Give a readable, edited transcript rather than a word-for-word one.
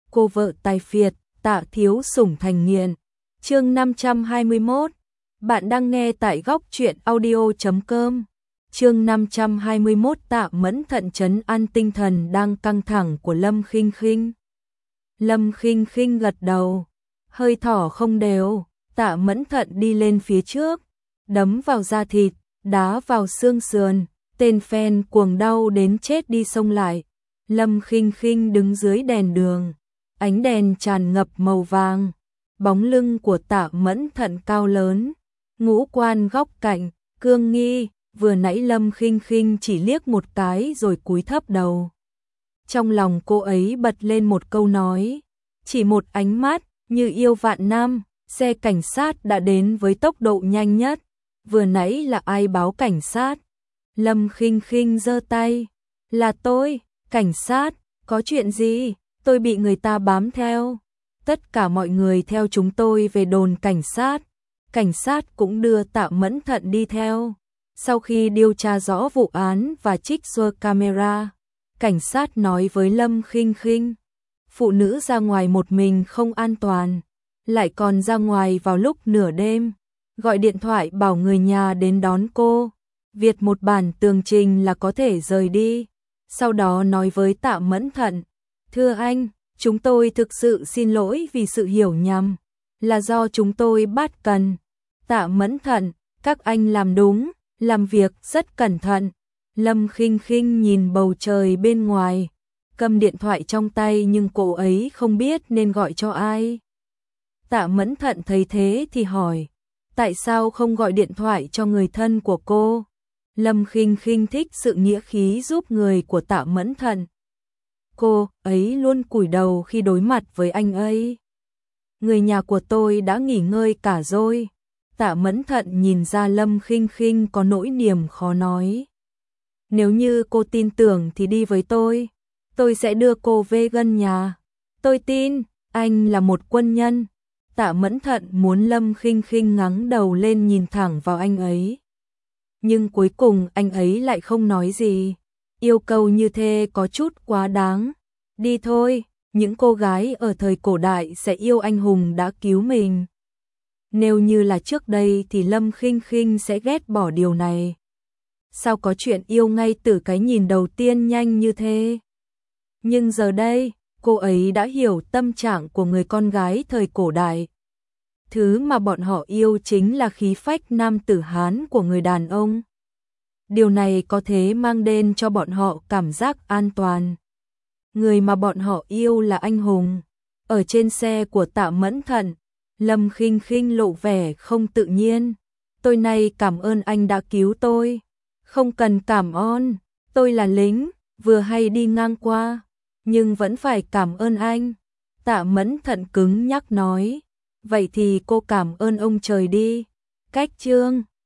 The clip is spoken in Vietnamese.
cô vợ tài phiệt, Tạ thiếu sủng thành nghiện. Chương 521. Bạn đang nghe tại góc truyện audio.com. Chương 521. Tạ Mẫn Thận trấn an tinh thần đang căng thẳng của Lâm Khinh Khinh. Lâm Khinh Khinh gật đầu, hơi thở không đều. Tạ Mẫn Thận đi lên phía trước, đấm vào da thịt, đá vào xương sườn, tên fan cuồng đau đến chết đi xông lại. Lâm Khinh Khinh đứng dưới đèn đường, ánh đèn tràn ngập màu vàng, bóng lưng của Tạ Mẫn Thận cao lớn, ngũ quan góc cạnh, cương nghi, vừa nãy Lâm Khinh Khinh chỉ liếc một cái rồi cúi thấp đầu. Trong lòng cô ấy bật lên một câu nói, chỉ một ánh mắt, như yêu vạn năm. Xe cảnh sát đã đến với tốc độ nhanh nhất. Vừa nãy là ai báo cảnh sát? Lâm Khinh Khinh giơ tay. Là tôi, cảnh sát, có chuyện gì? Tôi bị người ta bám theo. Tất cả mọi người theo chúng tôi về đồn cảnh sát. Cảnh sát cũng đưa Tạ Mẫn Thận đi theo. Sau khi điều tra rõ vụ án và trích xuất camera, cảnh sát nói với Lâm Khinh Khinh, phụ nữ ra ngoài một mình không an toàn, lại còn ra ngoài vào lúc nửa đêm, gọi điện thoại bảo người nhà đến đón cô, viết một bản tường trình là có thể rời đi. Sau đó nói với Tạ Mẫn Thận, thưa anh, chúng tôi thực sự xin lỗi vì sự hiểu nhầm, là do chúng tôi bắt cần. Tạ Mẫn Thận, các anh làm đúng, làm việc rất cẩn thận. Lâm Khinh Khinh nhìn bầu trời bên ngoài, cầm điện thoại trong tay nhưng cô ấy không biết nên gọi cho ai. Tạ Mẫn Thận thấy thế thì hỏi, tại sao không gọi điện thoại cho người thân của cô? Lâm Khinh Khinh thích sự nghĩa khí giúp người của Tạ Mẫn Thận. Cô ấy luôn cúi đầu khi đối mặt với anh ấy. Người nhà của tôi đã nghỉ ngơi cả rồi. Tạ Mẫn Thận nhìn ra Lâm Khinh Khinh có nỗi niềm khó nói. Nếu như cô tin tưởng thì đi với tôi sẽ đưa cô về gần nhà. Tôi tin, anh là một quân nhân. Tạ Mẫn Thận muốn Lâm Khinh Khinh ngẩng đầu lên nhìn thẳng vào anh ấy. Nhưng cuối cùng anh ấy lại không nói gì. Yêu cầu như thế có chút quá đáng. Đi thôi, những cô gái ở thời cổ đại sẽ yêu anh hùng đã cứu mình. Nếu như là trước đây thì Lâm Khinh Khinh sẽ ghét bỏ điều này. Sao có chuyện yêu ngay từ cái nhìn đầu tiên nhanh như thế? Nhưng giờ đây, cô ấy đã hiểu tâm trạng của người con gái thời cổ đại. Thứ mà bọn họ yêu chính là khí phách nam tử Hán của người đàn ông. Điều này có thể mang đến cho bọn họ cảm giác an toàn. Người mà bọn họ yêu là anh hùng. Ở trên xe của Tạ Mẫn Thận, Lâm Khinh Khinh lộ vẻ không tự nhiên. Tôi này cảm ơn anh đã cứu tôi. Không cần cảm ơn, tôi là lính, vừa hay đi ngang qua, nhưng vẫn phải cảm ơn anh. Tạ Mẫn Thận cứng nhắc nói, vậy thì cô cảm ơn ông trời đi. Cách chương